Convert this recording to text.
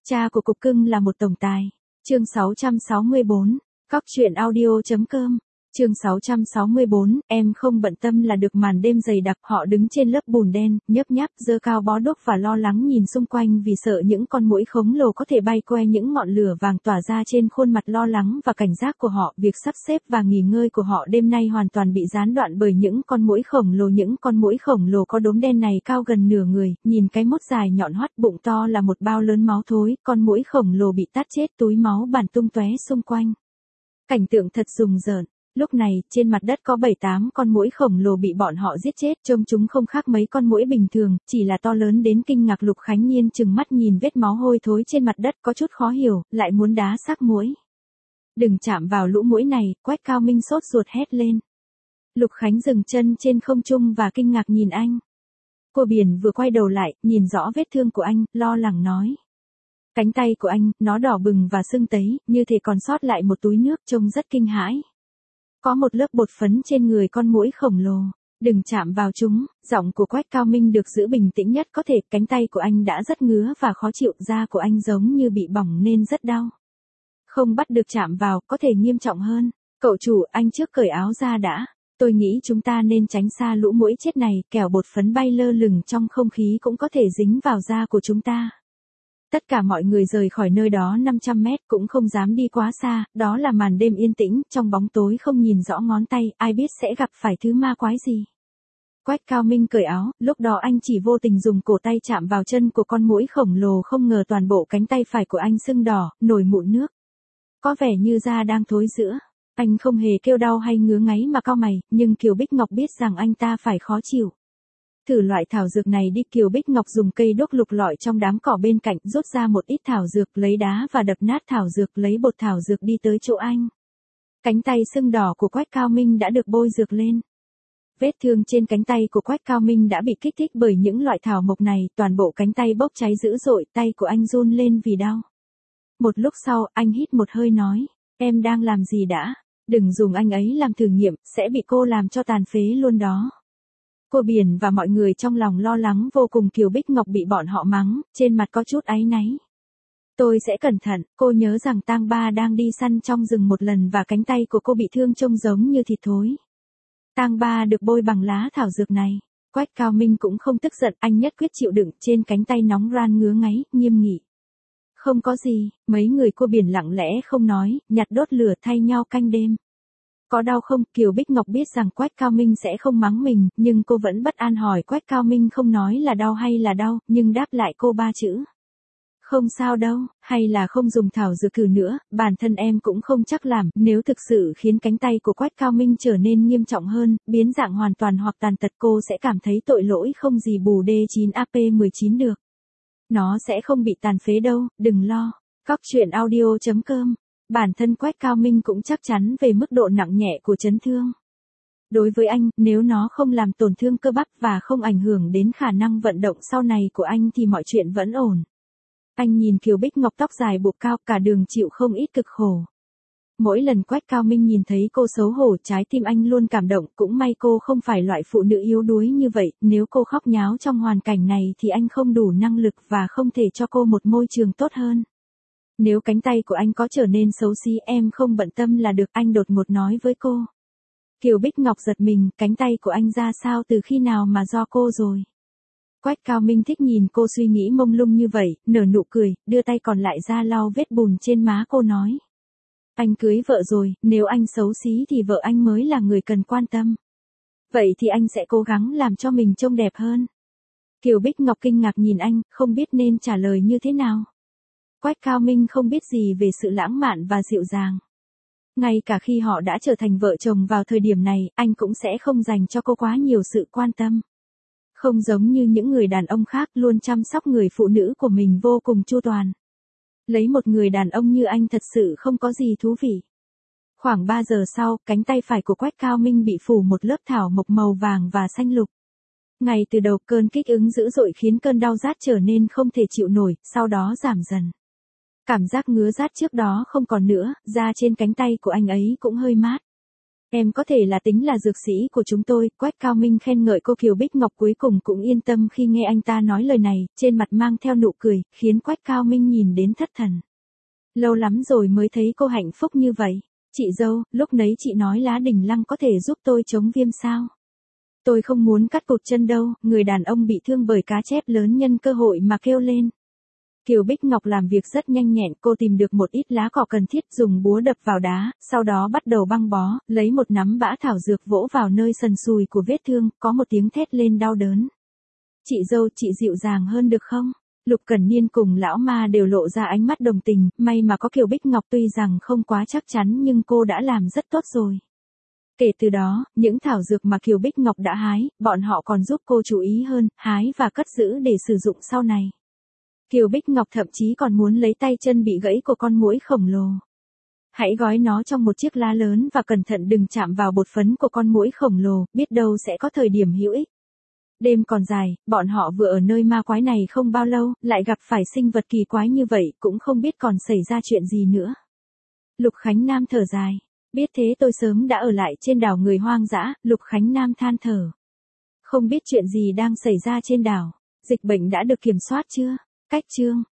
Cha của cục cưng là một tổng tài. Chương 664. Cóc truyện audio.com. Chương 664, em không bận tâm là được. Màn đêm dày đặc, họ đứng trên lớp bùn đen, nhấp nháp, giơ cao bó đuốc và lo lắng nhìn xung quanh vì sợ những con muỗi khổng lồ có thể bay que những ngọn lửa vàng tỏa ra trên khuôn mặt lo lắng và cảnh giác của họ. Việc sắp xếp và nghỉ ngơi của họ đêm nay hoàn toàn bị gián đoạn bởi những con muỗi khổng lồ. Những con muỗi khổng lồ có đốm đen này cao gần nửa người, nhìn cái mốt dài nhọn hoắt, bụng to là một bao lớn máu thối. Con muỗi khổng lồ bị tát chết, túi máu bàn tung tóe xung quanh. Cảnh tượng thật rùng rợn. Lúc này, trên mặt đất có 7-8 con muỗi khổng lồ bị bọn họ giết chết, trông chúng không khác mấy con muỗi bình thường, chỉ là to lớn đến kinh ngạc. Lục Khánh Nhiên trừng mắt nhìn vết máu hôi thối trên mặt đất, có chút khó hiểu, lại muốn đá xác muỗi. Đừng chạm vào lũ muỗi này, Quách Cao Minh sốt ruột hét lên. Lục Khánh dừng chân trên không trung và kinh ngạc nhìn anh. Cô Biển vừa quay đầu lại, nhìn rõ vết thương của anh, lo lắng nói. Cánh tay của anh, nó đỏ bừng và sưng tấy, như thể còn sót lại một túi nước, trông rất kinh hãi. Có một lớp bột phấn trên người con muỗi khổng lồ. Đừng chạm vào chúng. Giọng của Quách Cao Minh được giữ bình tĩnh nhất có thể. Cánh tay của anh đã rất ngứa và khó chịu, da của anh giống như bị bỏng nên rất đau. Không bắt được chạm vào, có thể nghiêm trọng hơn. Cậu chủ, anh trước cởi áo ra đã. Tôi nghĩ chúng ta nên tránh xa lũ muỗi chết này, kẻo bột phấn bay lơ lửng trong không khí cũng có thể dính vào da của chúng ta. Tất cả mọi người rời khỏi nơi đó 500 mét, cũng không dám đi quá xa. Đó là màn đêm yên tĩnh, trong bóng tối không nhìn rõ ngón tay, ai biết sẽ gặp phải thứ ma quái gì. Quách Cao Minh cởi áo, lúc đó anh chỉ vô tình dùng cổ tay chạm vào chân của con muỗi khổng lồ, không ngờ toàn bộ cánh tay phải của anh sưng đỏ, nổi mụn nước. Có vẻ như da đang thối rữa. Anh không hề kêu đau hay ngứa ngáy mà cau mày, nhưng Kiều Bích Ngọc biết rằng anh ta phải khó chịu. Thử loại thảo dược này đi. Kiều Bích Ngọc dùng cây đuốc lục lọi trong đám cỏ bên cạnh, rút ra một ít thảo dược, lấy đá và đập nát thảo dược, lấy bột thảo dược đi tới chỗ anh. Cánh tay sưng đỏ của Quách Cao Minh đã được bôi dược lên. Vết thương trên cánh tay của Quách Cao Minh đã bị kích thích bởi những loại thảo mộc này, toàn bộ cánh tay bốc cháy dữ dội, tay của anh run lên vì đau. Một lúc sau, anh hít một hơi nói, em đang làm gì đã? Đừng dùng anh ấy làm thử nghiệm, sẽ bị cô làm cho tàn phế luôn đó. Cô Biển và mọi người trong lòng lo lắng vô cùng. Kiều Bích Ngọc bị bọn họ mắng, trên mặt có chút áy náy. Tôi sẽ cẩn thận. Cô nhớ rằng Tang Ba đang đi săn trong rừng một lần và cánh tay của cô bị thương trông giống như thịt thối. Tang Ba được bôi bằng lá thảo dược này. Quách Cao Minh cũng không tức giận, anh nhất quyết chịu đựng, trên cánh tay nóng ran ngứa ngáy, nghiêm nghị. Không có gì. Mấy người cô Biển lặng lẽ không nói, nhặt đốt lửa thay nhau canh đêm. Có đau không? Kiều Bích Ngọc biết rằng Quách Cao Minh sẽ không mắng mình, nhưng cô vẫn bất an hỏi. Quách Cao Minh không nói là đau hay là đau, nhưng đáp lại cô 3 chữ. Không sao đâu, hay là không dùng thảo dược cử nữa, bản thân em cũng không chắc làm. Nếu thực sự khiến cánh tay của Quách Cao Minh trở nên nghiêm trọng hơn, biến dạng hoàn toàn hoặc tàn tật, cô sẽ cảm thấy tội lỗi không gì bù D9AP19 được. Nó sẽ không bị tàn phế đâu, đừng lo. Cóc truyện audio.com. Bản thân Quách Cao Minh cũng chắc chắn về mức độ nặng nhẹ của chấn thương. Đối với anh, nếu nó không làm tổn thương cơ bắp và không ảnh hưởng đến khả năng vận động sau này của anh thì mọi chuyện vẫn ổn. Anh nhìn Kiều Bích Ngọc tóc dài buộc cao, cả đường chịu không ít cực khổ. Mỗi lần Quách Cao Minh nhìn thấy cô xấu hổ, trái tim anh luôn cảm động. Cũng may cô không phải loại phụ nữ yếu đuối như vậy, nếu cô khóc nháo trong hoàn cảnh này thì anh không đủ năng lực và không thể cho cô một môi trường tốt hơn. Nếu cánh tay của anh có trở nên xấu xí, em không bận tâm là được, anh đột ngột nói với cô. Kiều Bích Ngọc giật mình, cánh tay của anh ra sao, từ khi nào mà do cô rồi? Quách Cao Minh thích nhìn cô suy nghĩ mông lung như vậy, nở nụ cười, đưa tay còn lại ra lau vết bùn trên má cô nói. Anh cưới vợ rồi, nếu anh xấu xí thì vợ anh mới là người cần quan tâm. Vậy thì anh sẽ cố gắng làm cho mình trông đẹp hơn. Kiều Bích Ngọc kinh ngạc nhìn anh, không biết nên trả lời như thế nào. Quách Cao Minh không biết gì về sự lãng mạn và dịu dàng. Ngay cả khi họ đã trở thành vợ chồng vào thời điểm này, anh cũng sẽ không dành cho cô quá nhiều sự quan tâm. Không giống như những người đàn ông khác luôn chăm sóc người phụ nữ của mình vô cùng chu toàn. Lấy một người đàn ông như anh thật sự không có gì thú vị. Khoảng 3 giờ sau, cánh tay phải của Quách Cao Minh bị phủ một lớp thảo mộc màu vàng và xanh lục. Ngay từ đầu cơn kích ứng dữ dội khiến cơn đau rát trở nên không thể chịu nổi, sau đó giảm dần. Cảm giác ngứa rát trước đó không còn nữa, da trên cánh tay của anh ấy cũng hơi mát. Em có thể là tính là dược sĩ của chúng tôi, Quách Cao Minh khen ngợi cô Kiều Bích Ngọc cuối cùng cũng yên tâm khi nghe anh ta nói lời này, trên mặt mang theo nụ cười, khiến Quách Cao Minh nhìn đến thất thần. Lâu lắm rồi mới thấy cô hạnh phúc như vậy. Chị dâu, lúc nấy chị nói lá đỉnh lăng có thể giúp tôi chống viêm sao? Tôi không muốn cắt cụt chân đâu, người đàn ông bị thương bởi cá chép lớn nhân cơ hội mà kêu lên. Kiều Bích Ngọc làm việc rất nhanh nhẹn, cô tìm được một ít lá cỏ cần thiết dùng búa đập vào đá, sau đó bắt đầu băng bó, lấy một nắm bã thảo dược vỗ vào nơi sần sùi của vết thương, có một tiếng thét lên đau đớn. Chị dâu, chị dịu dàng hơn được không? Lục Cẩn Niên cùng lão ma đều lộ ra ánh mắt đồng tình, may mà có Kiều Bích Ngọc tuy rằng không quá chắc chắn nhưng cô đã làm rất tốt rồi. Kể từ đó, những thảo dược mà Kiều Bích Ngọc đã hái, bọn họ còn giúp cô chú ý hơn, hái và cất giữ để sử dụng sau này. Kiều Bích Ngọc thậm chí còn muốn lấy tay chân bị gãy của con muỗi khổng lồ. Hãy gói nó trong một chiếc lá lớn và cẩn thận đừng chạm vào bột phấn của con muỗi khổng lồ, biết đâu sẽ có thời điểm hữu ích. Đêm còn dài, bọn họ vừa ở nơi ma quái này không bao lâu, lại gặp phải sinh vật kỳ quái như vậy, cũng không biết còn xảy ra chuyện gì nữa. Lục Khánh Nam thở dài. Biết thế tôi sớm đã ở lại trên đảo người hoang dã, Lục Khánh Nam than thở. Không biết chuyện gì đang xảy ra trên đảo. Dịch bệnh đã được kiểm soát chưa? Cách chương